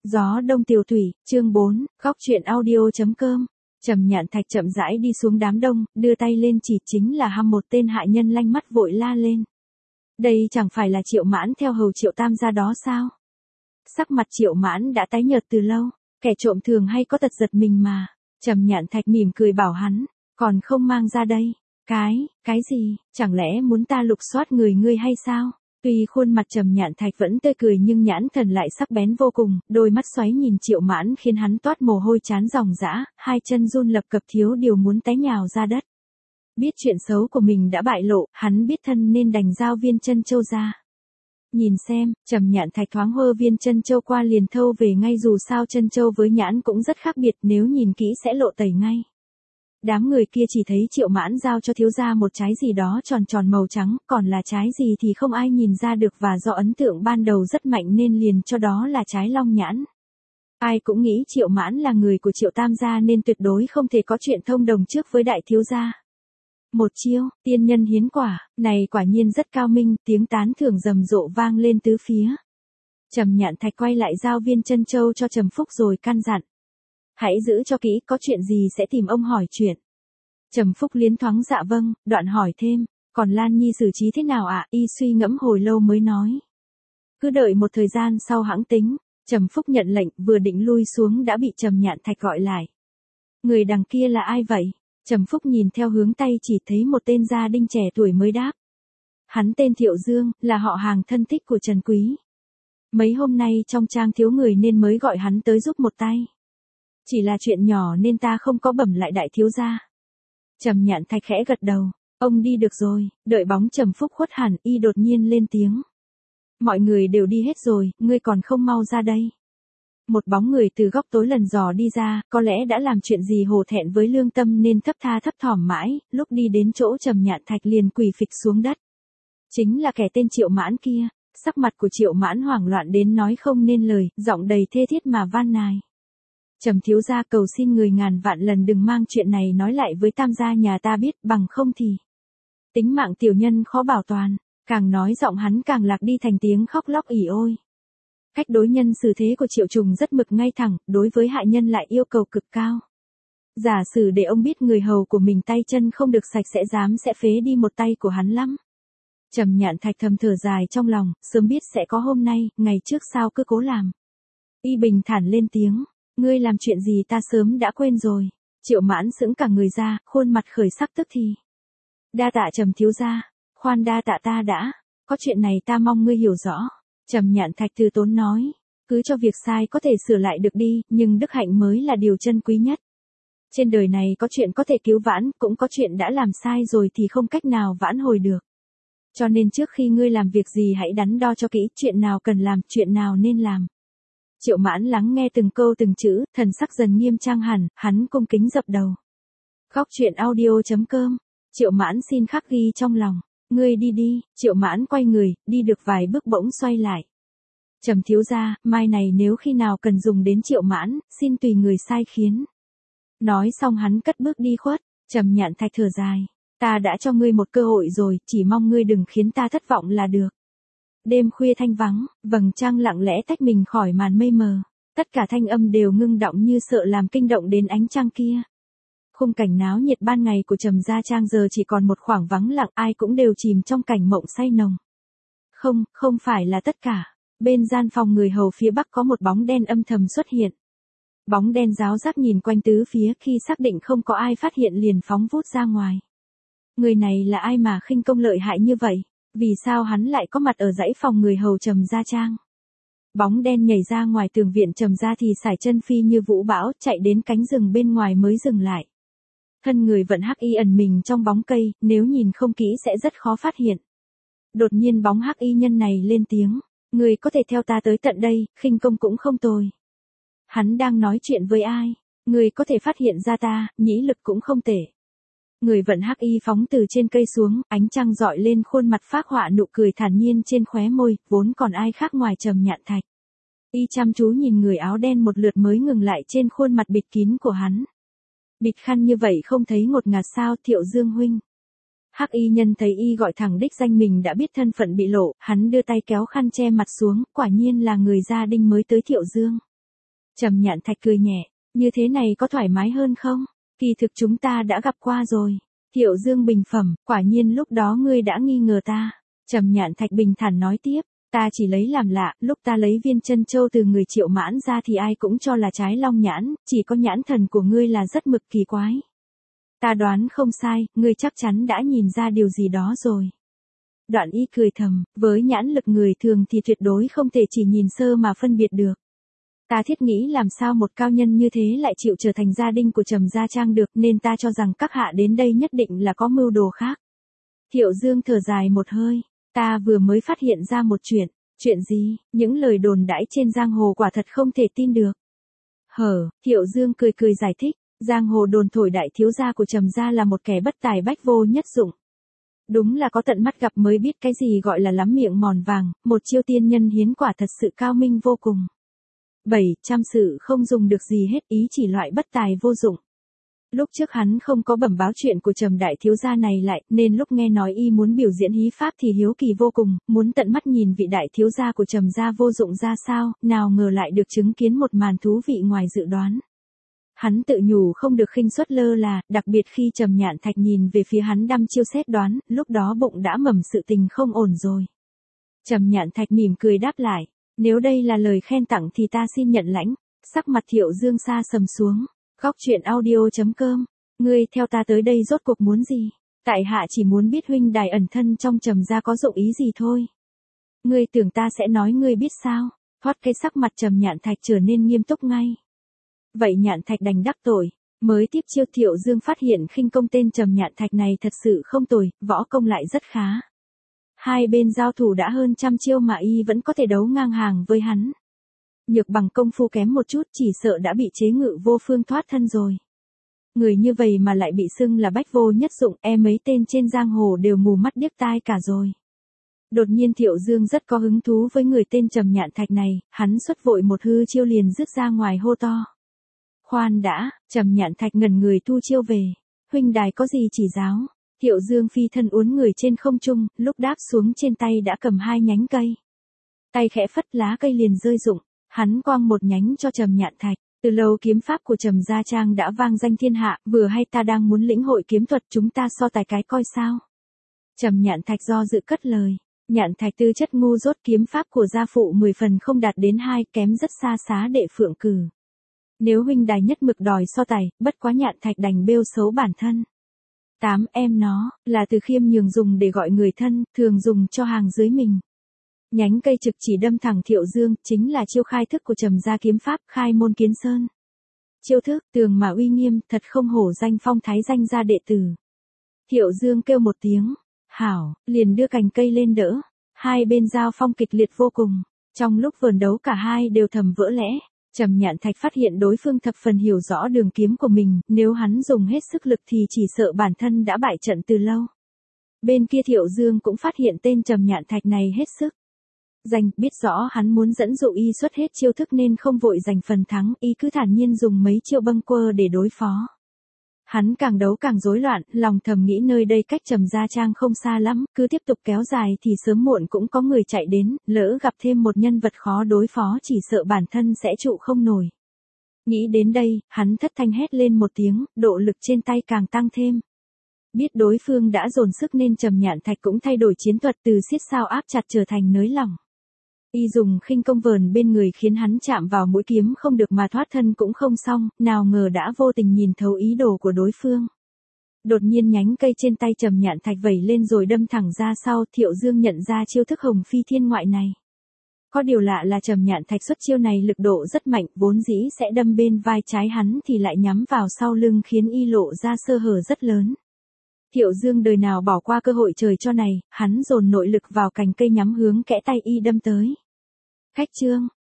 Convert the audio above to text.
Gió đông tiểu thủy, chương 4, góc truyện audio.com. Trầm Nhạn Thạch chậm rãi đi xuống đám đông, đưa tay lên chỉ chính là một tên hạ nhân lanh mắt vội la lên. Đây chẳng phải là Triệu Mãn theo hầu Triệu Tam gia đó sao? Sắc mặt Triệu Mãn đã tái nhợt từ lâu, kẻ trộm thường hay có tật giật mình mà. Trầm Nhạn Thạch mỉm cười bảo hắn, còn không mang ra đây. Cái gì, chẳng lẽ muốn ta lục soát người ngươi hay sao? Tuy khuôn mặt Trầm Nhạn Thạch vẫn tươi cười nhưng nhãn thần lại sắc bén vô cùng, đôi mắt xoáy nhìn Triệu Mãn khiến hắn toát mồ hôi trán ròng rã, hai chân run lập cập thiếu điều muốn té nhào ra đất. Biết chuyện xấu của mình đã bại lộ, hắn biết thân nên đành giao viên chân châu ra. Nhìn xem, Trầm Nhạn Thạch thoáng hơ viên chân châu qua liền thâu về ngay, dù sao chân châu với nhãn cũng rất khác biệt, nếu nhìn kỹ sẽ lộ tẩy ngay. Đám người kia chỉ thấy Triệu Mãn giao cho thiếu gia một trái gì đó tròn tròn màu trắng, còn là trái gì thì không ai nhìn ra được, và do ấn tượng ban đầu rất mạnh nên liền cho đó là trái long nhãn. Ai cũng nghĩ Triệu Mãn là người của Triệu Tam gia nên tuyệt đối không thể có chuyện thông đồng trước với đại thiếu gia. Một chiêu, tiên nhân hiến quả, này quả nhiên rất cao minh, tiếng tán thưởng rầm rộ vang lên tứ phía. Trầm Nhạn Thạch quay lại giao viên chân châu cho Trầm Phúc rồi căn dặn. Hãy giữ cho kỹ, có chuyện gì sẽ tìm ông hỏi chuyện. Trầm Phúc liến thoáng dạ vâng, đoạn hỏi thêm, còn Lan Nhi xử trí thế nào ạ? Y suy ngẫm hồi lâu mới nói. Cứ đợi một thời gian sau hãng tính. Trầm Phúc nhận lệnh, vừa định lui xuống đã bị Trầm Nhạn Thạch gọi lại. Người đằng kia là ai vậy? Trầm Phúc nhìn theo hướng tay chỉ thấy một tên gia đinh trẻ tuổi mới đáp. Hắn tên Thiệu Dương, là họ hàng thân thích của Trần Quý. Mấy hôm nay trong trang thiếu người nên mới gọi hắn tới giúp một tay. Chỉ là chuyện nhỏ nên ta không có bẩm lại đại thiếu gia. Trầm Nhạn Thạch khẽ gật đầu, ông đi được rồi. Đợi bóng Trầm Phúc khuất hẳn, y đột nhiên lên tiếng. Mọi người đều đi hết rồi, ngươi còn không mau ra đây. Một bóng người từ góc tối lần dò đi ra, có lẽ đã làm chuyện gì hổ thẹn với lương tâm nên thấp tha thấp thỏm mãi, lúc đi đến chỗ Trầm Nhạn Thạch liền quỳ phịch xuống đất. Chính là kẻ tên Triệu Mãn kia. Sắc mặt của Triệu Mãn hoảng loạn đến nói không nên lời, giọng đầy thê thiết mà van nài. Trầm thiếu gia, cầu xin người ngàn vạn lần đừng mang chuyện này nói lại với Tam gia nhà ta biết, bằng không thì tính mạng tiểu nhân khó bảo toàn. Càng nói giọng hắn càng lạc đi thành tiếng khóc lóc ỉ ôi. Cách đối nhân xử thế của Triệu Trùng rất mực ngay thẳng, đối với hạ nhân lại yêu cầu cực cao. Giả sử để ông biết người hầu của mình tay chân không được sạch sẽ dám sẽ phế đi một tay của hắn lắm. Trầm Nhạn Thạch thầm thở dài trong lòng, sớm biết sẽ có hôm nay, ngày trước sao cứ cố làm. Y bình thản lên tiếng, ngươi làm chuyện gì ta sớm đã quên rồi. Triệu Mãn sững cả người ra, khuôn mặt khởi sắc tức thì. Đa tạ Trầm thiếu gia. Khoan, đa tạ ta đã, có chuyện này ta mong ngươi hiểu rõ. Trầm Nhạn Thạch từ tốn nói, cứ cho việc sai có thể sửa lại được đi, nhưng đức hạnh mới là điều chân quý nhất. Trên đời này có chuyện có thể cứu vãn, cũng có chuyện đã làm sai rồi thì không cách nào vãn hồi được. Cho nên trước khi ngươi làm việc gì hãy đắn đo cho kỹ, chuyện nào cần làm, chuyện nào nên làm. Triệu Mãn lắng nghe từng câu từng chữ, thần sắc dần nghiêm trang hẳn, hắn cung kính dập đầu. Góc truyện audio.com. Triệu Mãn xin khắc ghi trong lòng. Ngươi đi đi. Triệu Mãn quay người, đi được vài bước bỗng xoay lại. Trầm thiếu gia, mai này nếu khi nào cần dùng đến Triệu Mãn, xin tùy người sai khiến. Nói xong hắn cất bước đi khuất. Trầm Nhạn Thạch thở dài. Ta đã cho ngươi một cơ hội rồi, chỉ mong ngươi đừng khiến ta thất vọng là được. Đêm khuya thanh vắng, vầng trăng lặng lẽ tách mình khỏi màn mây mờ. Tất cả thanh âm đều ngưng động như sợ làm kinh động đến ánh trăng kia. Khung cảnh náo nhiệt ban ngày của Trầm gia trang giờ chỉ còn một khoảng vắng lặng, ai cũng đều chìm trong cảnh mộng say nồng. Không phải là tất cả. Bên gian phòng người hầu phía bắc có một bóng đen âm thầm xuất hiện. Bóng đen ráo rác nhìn quanh tứ phía, khi xác định không có ai phát hiện liền phóng vút ra ngoài. Người này là ai mà khinh công lợi hại như vậy? Vì sao hắn lại có mặt ở dãy phòng người hầu Trầm gia trang? Bóng đen nhảy ra ngoài tường viện Trầm gia thì sải chân phi như vũ bão, chạy đến cánh rừng bên ngoài mới dừng lại. Thân người vẫn hắc y ẩn mình trong bóng cây, nếu nhìn không kỹ sẽ rất khó phát hiện. Đột nhiên bóng hắc y nhân này lên tiếng, người có thể theo ta tới tận đây, khinh công cũng không tồi. Hắn đang nói chuyện với ai? Người có thể phát hiện ra ta, nhĩ lực cũng không tệ. Người vận hắc y phóng từ trên cây xuống, ánh trăng dọi lên khuôn mặt phác họa nụ cười thản nhiên trên khóe môi, vốn còn ai khác ngoài Trầm Nhạn Thạch. Y chăm chú nhìn người áo đen một lượt mới ngừng lại trên khuôn mặt bịt kín của hắn. Bịt khăn như vậy không thấy ngột ngạt sao, Thiệu Dương huynh? Hắc y nhân thấy y gọi thẳng đích danh mình đã biết thân phận bị lộ, hắn đưa tay kéo khăn che mặt xuống, quả nhiên là người gia đinh mới tới Thiệu Dương. Trầm Nhạn Thạch cười nhẹ, như thế này có thoải mái hơn không? Kỳ thực chúng ta đã gặp qua rồi. Thiệu Dương bình phẩm, quả nhiên lúc đó ngươi đã nghi ngờ ta. Trầm Nhạn Thạch bình thản nói tiếp, ta chỉ lấy làm lạ, lúc ta lấy viên chân châu từ người Triệu Mãn ra thì ai cũng cho là trái long nhãn, chỉ có nhãn thần của ngươi là rất mực kỳ quái. Ta đoán không sai, ngươi chắc chắn đã nhìn ra điều gì đó rồi. Đoạn Y cười thầm, với nhãn lực người thường thì tuyệt đối không thể chỉ nhìn sơ mà phân biệt được. Ta thiết nghĩ làm sao một cao nhân như thế lại chịu trở thành gia đình của Trầm Gia Trang được, nên ta cho rằng các hạ đến đây nhất định là có mưu đồ khác. Thiệu Dương thở dài một hơi, ta vừa mới phát hiện ra một chuyện. Chuyện gì? Những lời đồn đãi trên giang hồ quả thật không thể tin được. Thiệu Dương cười cười giải thích, giang hồ đồn thổi đại thiếu gia của Trầm Gia là một kẻ bất tài bách vô nhất dụng. Đúng là có tận mắt gặp mới biết cái gì gọi là lắm miệng mòn vàng, một chiêu tiên nhân hiến quả thật sự cao minh vô cùng. 700 sự không dùng được gì hết, ý chỉ loại bất tài vô dụng. Lúc trước hắn không có bẩm báo chuyện của Trầm đại thiếu gia này lại, nên lúc nghe nói y muốn biểu diễn hí pháp thì hiếu kỳ vô cùng, muốn tận mắt nhìn vị đại thiếu gia của Trầm gia vô dụng ra sao, nào ngờ lại được chứng kiến một màn thú vị ngoài dự đoán. Hắn tự nhủ không được khinh suất lơ là, đặc biệt khi Trầm Nhạn Thạch nhìn về phía hắn đăm chiêu xét đoán, lúc đó bụng đã mầm sự tình không ổn rồi. Trầm Nhạn Thạch mỉm cười đáp lại, nếu đây là lời khen tặng thì ta xin nhận lãnh. Sắc mặt Thiệu Dương xa sầm xuống. Góc truyện audio.com. Ngươi theo ta tới đây rốt cuộc muốn gì? Tại hạ chỉ muốn biết huynh đài ẩn thân trong Trầm gia có dụng ý gì thôi. Ngươi tưởng ta sẽ nói ngươi biết sao? Thoát cái sắc mặt Trầm Nhạn Thạch trở nên nghiêm túc ngay. Vậy Nhạn Thạch đành đắc tội. Mới tiếp chiêu Thiệu Dương phát hiện khinh công tên Trầm Nhạn Thạch này thật sự không tồi, võ công lại rất khá. Hai bên giao thủ đã hơn trăm chiêu mà y vẫn có thể đấu ngang hàng với hắn. Nhược bằng công phu kém một chút chỉ sợ đã bị chế ngự vô phương thoát thân rồi. Người như vậy mà lại bị xưng là bách vô nhất dụng, mấy tên trên giang hồ đều mù mắt điếc tai cả rồi. Đột nhiên Thiệu Dương rất có hứng thú với người tên Trầm Nhạn Thạch này, hắn xuất vội một hư chiêu liền dứt ra ngoài hô to. Khoan đã, Trầm Nhạn Thạch ngẩn người thu chiêu về. Huynh đài có gì chỉ giáo? Thiệu Dương phi thân uốn người trên không trung, lúc đáp xuống trên tay đã cầm hai nhánh cây. Tay khẽ phất lá cây liền rơi rụng, hắn quăng một nhánh cho Trầm Nhạn Thạch. Từ lâu kiếm pháp của Trầm Gia Trang đã vang danh thiên hạ, vừa hay ta đang muốn lĩnh hội kiếm thuật, chúng ta so tài cái coi sao. Trầm Nhạn Thạch do dự cất lời. Nhạn Thạch tư chất ngu dốt, kiếm pháp của gia phụ 10 phần không đạt đến 2, kém rất xa Xá Đệ Phượng Cử. Nếu huynh đài nhất mực đòi so tài, bất quá Nhạn Thạch đành bêu xấu bản thân. 8 em nó, là từ khiêm nhường dùng để gọi người thân, thường dùng cho hàng dưới mình. Nhánh cây trực chỉ đâm thẳng Thiệu Dương, chính là chiêu khai thức của Trầm gia kiếm pháp, Khai Môn Kiến Sơn. Chiêu thức, tường mà uy nghiêm, thật không hổ danh phong thái danh gia đệ tử. Thiệu Dương kêu một tiếng, hảo, liền đưa cành cây lên đỡ. Hai bên giao phong kịch liệt vô cùng. Trong lúc vờn đấu cả hai đều thầm vỡ lẽ. Trầm Nhạn Thạch phát hiện đối phương thập phần hiểu rõ đường kiếm của mình, nếu hắn dùng hết sức lực thì chỉ sợ bản thân đã bại trận từ lâu. Bên kia Thiệu Dương cũng phát hiện tên Trầm Nhạn Thạch này hết sức giành, biết rõ hắn muốn dẫn dụ y xuất hết chiêu thức nên không vội giành phần thắng, y cứ thản nhiên dùng mấy chiêu bâng quơ để đối phó. Hắn càng đấu càng rối loạn, lòng thầm nghĩ nơi đây cách Trầm Gia Trang không xa lắm, cứ tiếp tục kéo dài thì sớm muộn cũng có người chạy đến, lỡ gặp thêm một nhân vật khó đối phó chỉ sợ bản thân sẽ trụ không nổi. Nghĩ đến đây, hắn thất thanh hét lên một tiếng, độ lực trên tay càng tăng thêm. Biết đối phương đã dồn sức nên Trầm Nhạn Thạch cũng thay đổi chiến thuật từ siết sao áp chặt trở thành nới lỏng. Y dùng khinh công vờn bên người khiến hắn chạm vào mũi kiếm không được mà thoát thân cũng không xong, nào ngờ đã vô tình nhìn thấu ý đồ của đối phương. Đột nhiên nhánh cây trên tay Trầm Nhạn Thạch vẩy lên rồi đâm thẳng ra sau, Thiệu Dương nhận ra chiêu thức Hồng Phi Thiên Ngoại này. Có điều lạ là Trầm Nhạn Thạch xuất chiêu này lực độ rất mạnh, vốn dĩ sẽ đâm bên vai trái hắn thì lại nhắm vào sau lưng khiến y lộ ra sơ hở rất lớn. Thiệu Dương đời nào bỏ qua cơ hội trời cho này, hắn dồn nội lực vào cành cây nhắm hướng kẽ tay y đâm tới. Khách chương,